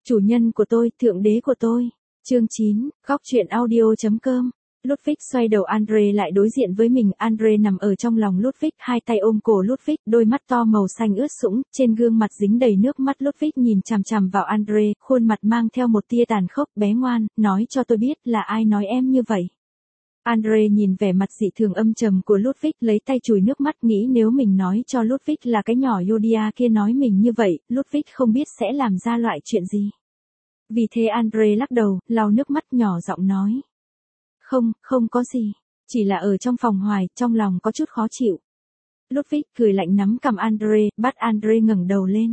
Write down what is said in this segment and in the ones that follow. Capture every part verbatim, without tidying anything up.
Chủ nhân của tôi, thượng đế của tôi. Chương chín, góc truyện audio.com. Ludwig xoay đầu Andre lại đối diện với mình, Andre nằm ở trong lòng Ludwig, hai tay ôm cổ Ludwig, đôi mắt to màu xanh ướt sũng, trên gương mặt dính đầy nước mắt. Ludwig nhìn chằm chằm vào Andre, khuôn mặt mang theo một tia tàn khốc. Bé ngoan, nói cho tôi biết là ai nói em như vậy. Andre nhìn vẻ mặt dị thường âm trầm của Ludwig, lấy tay chùi nước mắt, nghĩ nếu mình nói cho Ludwig là cái nhỏ Yodia kia nói mình như vậy, Ludwig không biết sẽ làm ra loại chuyện gì. Vì thế Andre lắc đầu, lau nước mắt, nhỏ giọng nói. Không, không có gì. Chỉ là ở trong phòng hoài, trong lòng có chút khó chịu. Ludwig cười lạnh nắm cằm Andre, bắt Andre ngẩng đầu lên.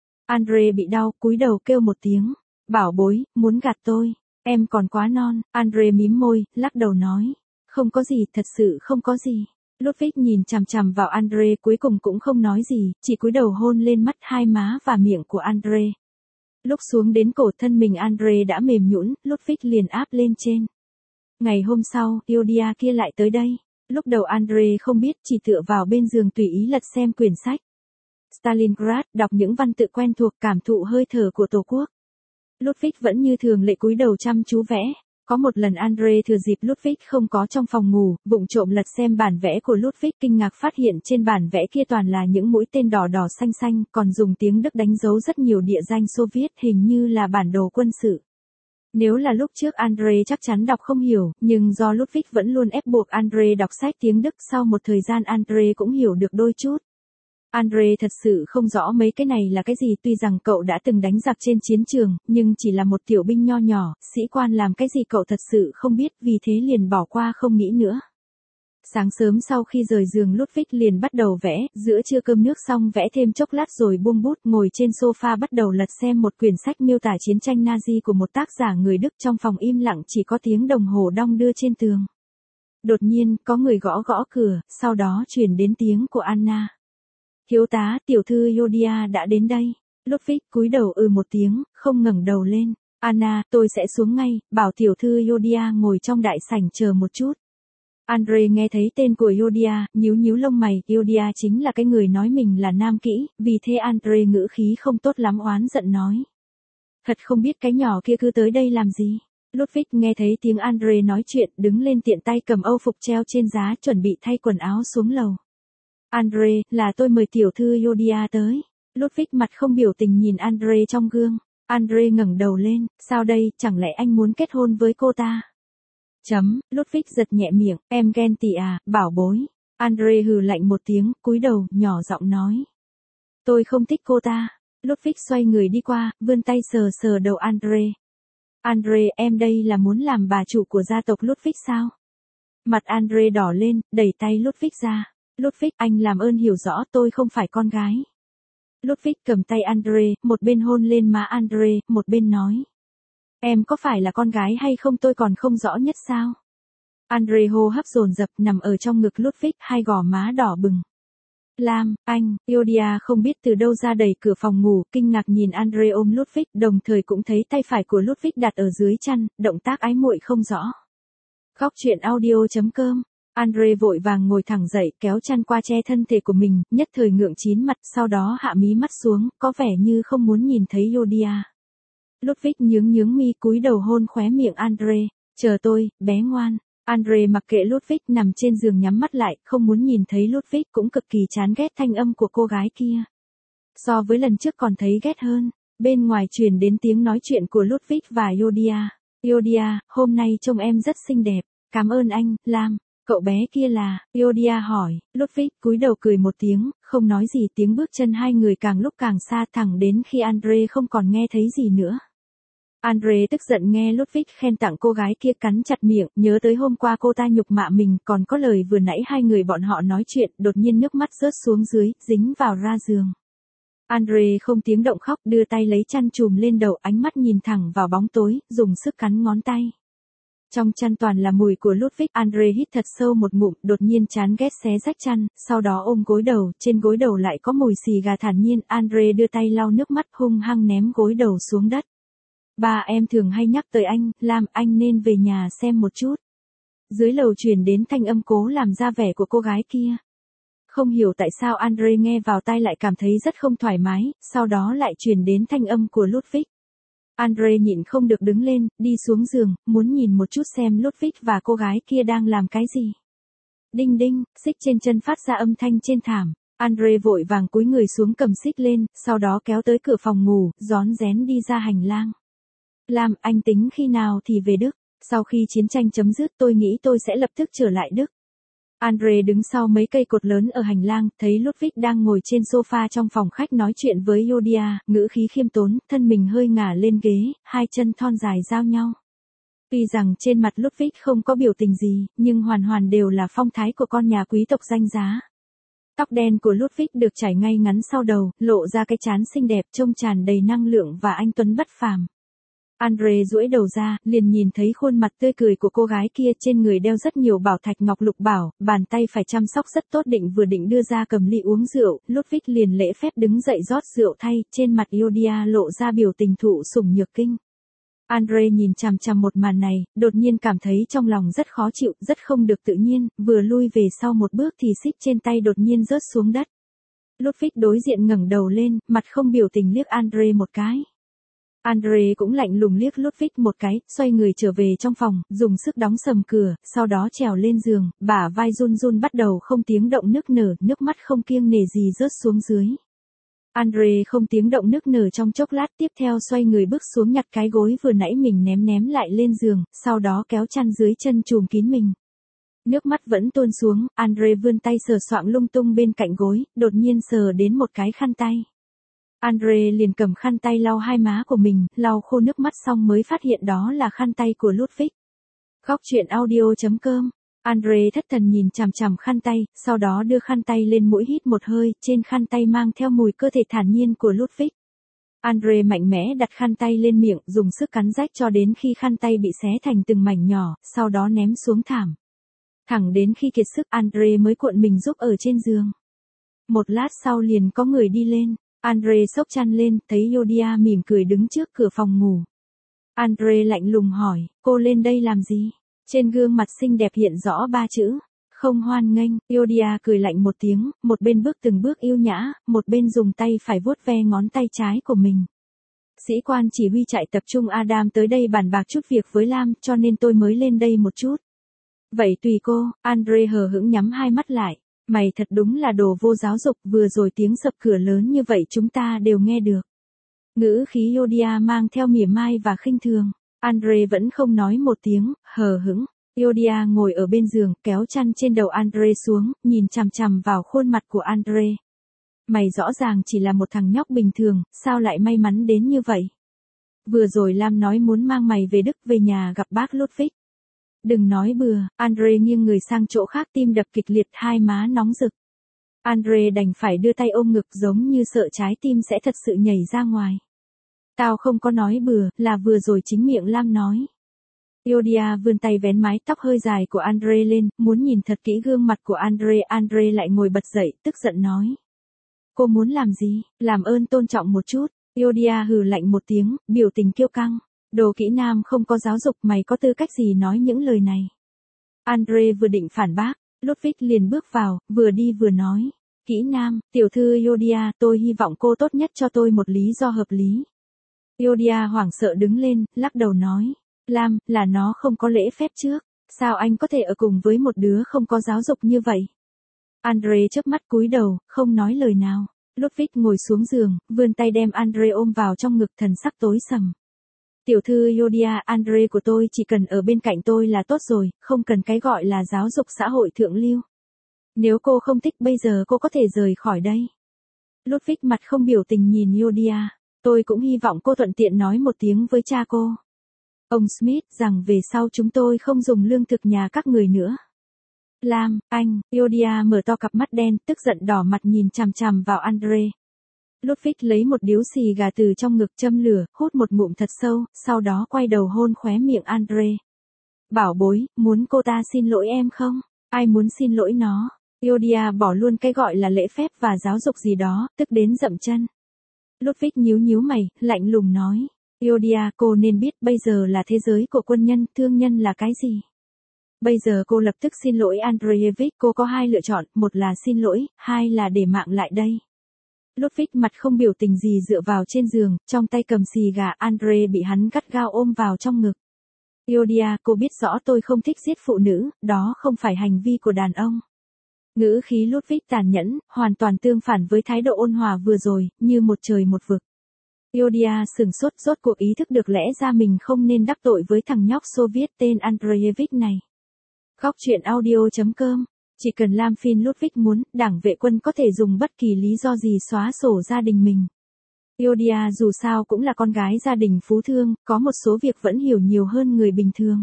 Andre bị đau, cúi đầu kêu một tiếng. Bảo bối, muốn gạt tôi. Em còn quá non. Andre mím môi, lắc đầu nói. Không có gì, thật sự không có gì. Ludwig nhìn chằm chằm vào Andre, cuối cùng cũng không nói gì, chỉ cúi đầu hôn lên mắt, hai má và miệng của Andre. Lúc xuống đến cổ, thân mình Andre đã mềm nhũn, Ludwig liền áp lên trên. Ngày hôm sau, Yodia kia lại tới đây. Lúc đầu Andre không biết, chỉ tựa vào bên giường tùy ý lật xem quyển sách. Stalingrad, đọc những văn tự quen thuộc, cảm thụ hơi thở của Tổ quốc. Ludwig vẫn như thường lệ cúi đầu chăm chú vẽ. Có một lần Andre thừa dịp Ludwig không có trong phòng ngủ, vụng trộm lật xem bản vẽ của Ludwig, kinh ngạc phát hiện trên bản vẽ kia toàn là những mũi tên đỏ đỏ xanh xanh, còn dùng tiếng Đức đánh dấu rất nhiều địa danh Xô Viết, hình như là bản đồ quân sự. Nếu là lúc trước Andre chắc chắn đọc không hiểu, nhưng do Ludwig vẫn luôn ép buộc Andre đọc sách tiếng Đức, sau một thời gian Andre cũng hiểu được đôi chút. Andre thật sự không rõ mấy cái này là cái gì, tuy rằng cậu đã từng đánh giặc trên chiến trường, nhưng chỉ là một tiểu binh nho nhỏ, sĩ quan làm cái gì cậu thật sự không biết, vì thế liền bỏ qua không nghĩ nữa. Sáng sớm sau khi rời giường Ludwig liền bắt đầu vẽ, giữa trưa cơm nước xong vẽ thêm chốc lát rồi buông bút, ngồi trên sofa bắt đầu lật xem một quyển sách miêu tả chiến tranh Nazi của một tác giả người Đức. Trong phòng im lặng, chỉ có tiếng đồng hồ đong đưa trên tường. Đột nhiên, có người gõ gõ cửa, sau đó truyền đến tiếng của Anna. Thiếu tá, tiểu thư Yodia đã đến đây. Ludwig cúi đầu ừ một tiếng, không ngẩng đầu lên. Anna, tôi sẽ xuống ngay, bảo tiểu thư Yodia ngồi trong đại sảnh chờ một chút. Andre nghe thấy tên của Yodia, nhíu nhíu lông mày, Yodia chính là cái người nói mình là nam kỹ, vì thế Andre ngữ khí không tốt lắm oán giận nói. Thật không biết cái nhỏ kia cứ tới đây làm gì. Ludwig nghe thấy tiếng Andre nói chuyện, đứng lên tiện tay cầm âu phục treo trên giá, chuẩn bị thay quần áo xuống lầu. Andre, là tôi mời tiểu thư Yodia tới. Ludwig mặt không biểu tình nhìn Andre trong gương. Andre ngẩng đầu lên, sao đây, chẳng lẽ anh muốn kết hôn với cô ta? Chấm, Ludwig giật nhẹ miệng, em ghen tị à, bảo bối. Andre hừ lạnh một tiếng, cúi đầu, nhỏ giọng nói. Tôi không thích cô ta. Ludwig xoay người đi qua, vươn tay sờ sờ đầu Andre. Andre, em đây là muốn làm bà chủ của gia tộc Ludwig sao? Mặt Andre đỏ lên, đẩy tay Ludwig ra. Ludwig, anh làm ơn hiểu rõ tôi không phải con gái. Ludwig cầm tay Andre, một bên hôn lên má Andre, một bên nói. Em có phải là con gái hay không tôi còn không rõ nhất sao? Andre hô hấp dồn dập nằm ở trong ngực Ludwig, hai gò má đỏ bừng. Lam, anh, Yodia không biết từ đâu ra đẩy cửa phòng ngủ, kinh ngạc nhìn Andre ôm Ludwig, đồng thời cũng thấy tay phải của Ludwig đặt ở dưới chăn, động tác ái muội không rõ. Góc truyện audio.com. Andre vội vàng ngồi thẳng dậy, kéo chăn qua che thân thể của mình, nhất thời ngượng chín mặt, sau đó hạ mí mắt xuống, có vẻ như không muốn nhìn thấy Yodia. Ludwig nhướng nhướng mi, cúi đầu hôn khóe miệng Andre. Chờ tôi, bé ngoan. Andre mặc kệ Ludwig, nằm trên giường nhắm mắt lại, không muốn nhìn thấy Ludwig, cũng cực kỳ chán ghét thanh âm của cô gái kia. So với lần trước còn thấy ghét hơn. Bên ngoài truyền đến tiếng nói chuyện của Ludwig và Yodia. Yodia, hôm nay trông em rất xinh đẹp. Cảm ơn anh, Lam. Cậu bé kia là, Yodia hỏi. Ludwig cúi đầu cười một tiếng, không nói gì, tiếng bước chân hai người càng lúc càng xa, thẳng đến khi Andre không còn nghe thấy gì nữa. Andre tức giận nghe Ludwig khen tặng cô gái kia, cắn chặt miệng, nhớ tới hôm qua cô ta nhục mạ mình, còn có lời vừa nãy hai người bọn họ nói chuyện, đột nhiên nước mắt rớt xuống dưới, dính vào ra giường. Andre không tiếng động khóc, đưa tay lấy chăn trùm lên đầu, ánh mắt nhìn thẳng vào bóng tối, dùng sức cắn ngón tay. Trong chăn toàn là mùi của Ludwig, Andre hít thật sâu một ngụm, đột nhiên chán ghét xé rách chăn, sau đó ôm gối đầu, trên gối đầu lại có mùi xì gà thản nhiên, Andre đưa tay lau nước mắt, hung hăng ném gối đầu xuống đất. Ba em thường hay nhắc tới anh, Lam, anh nên về nhà xem một chút. Dưới lầu truyền đến thanh âm cố làm ra vẻ của cô gái kia. Không hiểu tại sao Andre nghe vào tai lại cảm thấy rất không thoải mái, sau đó lại truyền đến thanh âm của Ludwig. Andre nhịn không được đứng lên, đi xuống giường, muốn nhìn một chút xem Ludwig và cô gái kia đang làm cái gì. Đinh đinh, xích trên chân phát ra âm thanh trên thảm. Andre vội vàng cúi người xuống cầm xích lên, sau đó kéo tới cửa phòng ngủ, rón rén đi ra hành lang. Lam, anh tính khi nào thì về Đức? Sau khi chiến tranh chấm dứt tôi nghĩ tôi sẽ lập tức trở lại Đức. Andre đứng sau mấy cây cột lớn ở hành lang, thấy Ludwig đang ngồi trên sofa trong phòng khách nói chuyện với Yodia, ngữ khí khiêm tốn, thân mình hơi ngả lên ghế, hai chân thon dài giao nhau. Tuy rằng trên mặt Ludwig không có biểu tình gì, nhưng hoàn hoàn đều là phong thái của con nhà quý tộc danh giá. Tóc đen của Ludwig được chải ngay ngắn sau đầu, lộ ra cái trán xinh đẹp trông tràn đầy năng lượng và anh tuấn bất phàm. Andre duỗi đầu ra, liền nhìn thấy khuôn mặt tươi cười của cô gái kia, trên người đeo rất nhiều bảo thạch ngọc lục bảo, bàn tay phải chăm sóc rất tốt, định vừa định đưa ra cầm ly uống rượu, Ludwig liền lễ phép đứng dậy rót rượu thay, trên mặt Yodia lộ ra biểu tình thụ sủng nhược kinh. Andre nhìn chằm chằm một màn này, đột nhiên cảm thấy trong lòng rất khó chịu, rất không được tự nhiên, vừa lui về sau một bước thì xích trên tay đột nhiên rớt xuống đất. Ludwig đối diện ngẩng đầu lên, mặt không biểu tình liếc Andre một cái. Andre cũng lạnh lùng liếc Ludwig một cái, xoay người trở về trong phòng, dùng sức đóng sầm cửa, sau đó trèo lên giường, bả vai run run bắt đầu không tiếng động nức nở, nước mắt không kiêng nể gì rớt xuống dưới. Andre không tiếng động nức nở trong chốc lát, tiếp theo xoay người bước xuống nhặt cái gối vừa nãy mình ném ném lại lên giường, sau đó kéo chăn dưới chân trùm kín mình. Nước mắt vẫn tuôn xuống, Andre vươn tay sờ soạng lung tung bên cạnh gối, đột nhiên sờ đến một cái khăn tay. Andre liền cầm khăn tay lau hai má của mình, lau khô nước mắt xong mới phát hiện đó là khăn tay của Ludwig. Góc truyện audio chấm com. Andre thất thần nhìn chằm chằm khăn tay, sau đó đưa khăn tay lên mũi hít một hơi, trên khăn tay mang theo mùi cơ thể thản nhiên của Ludwig. Andre mạnh mẽ đặt khăn tay lên miệng, dùng sức cắn rách cho đến khi khăn tay bị xé thành từng mảnh nhỏ, sau đó ném xuống thảm. Thẳng đến khi kiệt sức Andre mới cuộn mình giúp ở trên giường. Một lát sau liền có người đi lên. Andre xốc chăn lên, thấy Yodia mỉm cười đứng trước cửa phòng ngủ. Andre lạnh lùng hỏi, cô lên đây làm gì? Trên gương mặt xinh đẹp hiện rõ ba chữ, không hoan nghênh. Yodia cười lạnh một tiếng, một bên bước từng bước yêu nhã, một bên dùng tay phải vuốt ve ngón tay trái của mình. Sĩ quan chỉ huy trại tập trung Adam tới đây bàn bạc chút việc với Lam, cho nên tôi mới lên đây một chút. Vậy tùy cô. Andre hờ hững nhắm hai mắt lại. Mày thật đúng là đồ vô giáo dục, vừa rồi tiếng sập cửa lớn như vậy chúng ta đều nghe được. Ngữ khí Yodia mang theo mỉa mai và khinh thường. Andre vẫn không nói một tiếng, hờ hững. Yodia ngồi ở bên giường, kéo chăn trên đầu Andre xuống, nhìn chằm chằm vào khuôn mặt của Andre. Mày rõ ràng chỉ là một thằng nhóc bình thường, sao lại may mắn đến như vậy? Vừa rồi Lam nói muốn mang mày về Đức, về nhà gặp bác Ludwig. Đừng nói bừa, Andre nghiêng người sang chỗ khác, tim đập kịch liệt, hai má nóng rực. Andre đành phải đưa tay ôm ngực giống như sợ trái tim sẽ thật sự nhảy ra ngoài. Tao không có nói bừa, là vừa rồi chính miệng Lam nói. Yodia vươn tay vén mái tóc hơi dài của Andre lên, muốn nhìn thật kỹ gương mặt của Andre. Andre lại ngồi bật dậy, tức giận nói. Cô muốn làm gì? Làm ơn tôn trọng một chút. Yodia hừ lạnh một tiếng, biểu tình kiêu căng. Đồ kỹ nam không có giáo dục, mày có tư cách gì nói những lời này? Andre vừa định phản bác, Ludwig liền bước vào, vừa đi vừa nói. Kỹ nam, tiểu thư Yodia, tôi hy vọng cô tốt nhất cho tôi một lý do hợp lý. Yodia hoảng sợ đứng lên, lắc đầu nói. Lam, là nó không có lễ phép trước. Sao anh có thể ở cùng với một đứa không có giáo dục như vậy? Andre chớp mắt cúi đầu, không nói lời nào. Ludwig ngồi xuống giường, vươn tay đem Andre ôm vào trong ngực, thần sắc tối sầm. Tiểu thư Yodia, Andre của tôi chỉ cần ở bên cạnh tôi là tốt rồi, không cần cái gọi là giáo dục xã hội thượng lưu. Nếu cô không thích bây giờ cô có thể rời khỏi đây. Ludwig mặt không biểu tình nhìn Yodia. Tôi cũng hy vọng cô thuận tiện nói một tiếng với cha cô. Ông Smith rằng về sau chúng tôi không dùng lương thực nhà các người nữa. Lam, anh, Yodia mở to cặp mắt đen, tức giận đỏ mặt nhìn chằm chằm vào Andre. Ludwig lấy một điếu xì gà từ trong ngực châm lửa, hút một ngụm thật sâu, sau đó quay đầu hôn khóe miệng Andre. Bảo bối, muốn cô ta xin lỗi em không? Ai muốn xin lỗi nó? Yodia bỏ luôn cái gọi là lễ phép và giáo dục gì đó, tức đến dậm chân. Ludwig nhíu nhíu mày, lạnh lùng nói. Yodia, cô nên biết bây giờ là thế giới của quân nhân, thương nhân là cái gì? Bây giờ cô lập tức xin lỗi Andreevich, cô có hai lựa chọn, một là xin lỗi, hai là để mạng lại đây. Ludwig mặt không biểu tình gì dựa vào trên giường, trong tay cầm xì gà. Andre bị hắn gắt gao ôm vào trong ngực. Yodia, cô biết rõ tôi không thích giết phụ nữ, đó không phải hành vi của đàn ông. Ngữ khí Ludwig tàn nhẫn, hoàn toàn tương phản với thái độ ôn hòa vừa rồi, như một trời một vực. Yodia sừng sốt, rốt cuộc ý thức được lẽ ra mình không nên đắc tội với thằng nhóc Xô Viết tên Andreevich này. Góc truyện audio chấm com. Chỉ cần Lam Phin Ludwig muốn, đảng vệ quân có thể dùng bất kỳ lý do gì xóa sổ gia đình mình. Yodia dù sao cũng là con gái gia đình phú thương, có một số việc vẫn hiểu nhiều hơn người bình thường.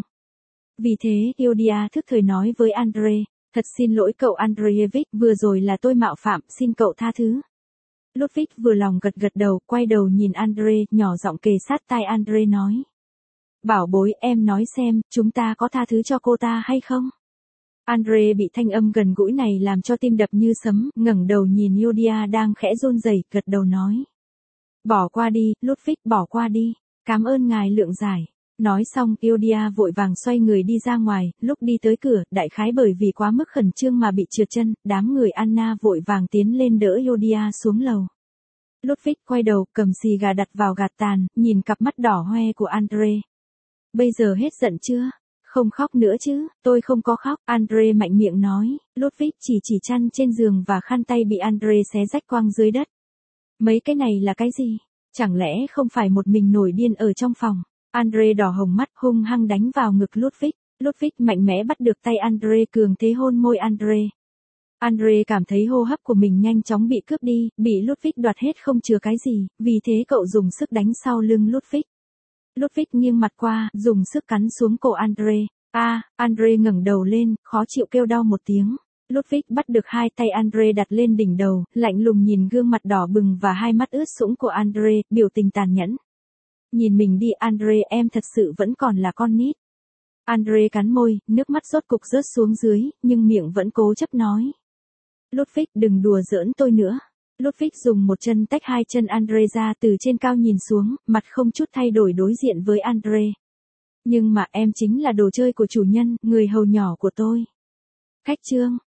Vì thế, Yodia thức thời nói với Andre, thật xin lỗi cậu Andreevich, vừa rồi là tôi mạo phạm, xin cậu tha thứ. Ludwig vừa lòng gật gật đầu, quay đầu nhìn Andre, nhỏ giọng kề sát tai Andre nói. Bảo bối, em nói xem, chúng ta có tha thứ cho cô ta hay không? Andre bị thanh âm gần gũi này làm cho tim đập như sấm, ngẩng đầu nhìn Yodia đang khẽ run rẩy, gật đầu nói. Bỏ qua đi, Ludwig, bỏ qua đi, cảm ơn ngài lượng giải. Nói xong, Yodia vội vàng xoay người đi ra ngoài, lúc đi tới cửa, đại khái bởi vì quá mức khẩn trương mà bị trượt chân, đám người Anna vội vàng tiến lên đỡ Yodia xuống lầu. Ludwig quay đầu, cầm xì gà đặt vào gạt tàn, nhìn cặp mắt đỏ hoe của Andre. Bây giờ hết giận chưa? Không khóc nữa chứ, tôi không có khóc, Andre mạnh miệng nói. Ludwig chỉ chỉ chăn trên giường và khăn tay bị Andre xé rách quăng dưới đất. Mấy cái này là cái gì? Chẳng lẽ không phải một mình nổi điên ở trong phòng? Andre đỏ hồng mắt, hung hăng đánh vào ngực Ludwig. Ludwig mạnh mẽ bắt được tay Andre, cường thế hôn môi Andre. Andre cảm thấy hô hấp của mình nhanh chóng bị cướp đi, bị Ludwig đoạt hết không chừa cái gì, vì thế cậu dùng sức đánh sau lưng Ludwig. Ludwig nghiêng mặt qua, dùng sức cắn xuống cổ Andre. A, à, Andre ngẩng đầu lên, khó chịu kêu đau một tiếng. Ludwig bắt được hai tay Andre đặt lên đỉnh đầu, lạnh lùng nhìn gương mặt đỏ bừng và hai mắt ướt sũng của Andre, biểu tình tàn nhẫn. Nhìn mình đi Andre, em thật sự vẫn còn là con nít. Andre cắn môi, nước mắt rốt cục rớt xuống dưới, nhưng miệng vẫn cố chấp nói. Ludwig, đừng đùa giỡn tôi nữa. Ludwig dùng một chân tách hai chân Andre ra, từ trên cao nhìn xuống, mặt không chút thay đổi đối diện với Andre. Nhưng mà em chính là đồ chơi của chủ nhân, người hầu nhỏ của tôi. Khách trương,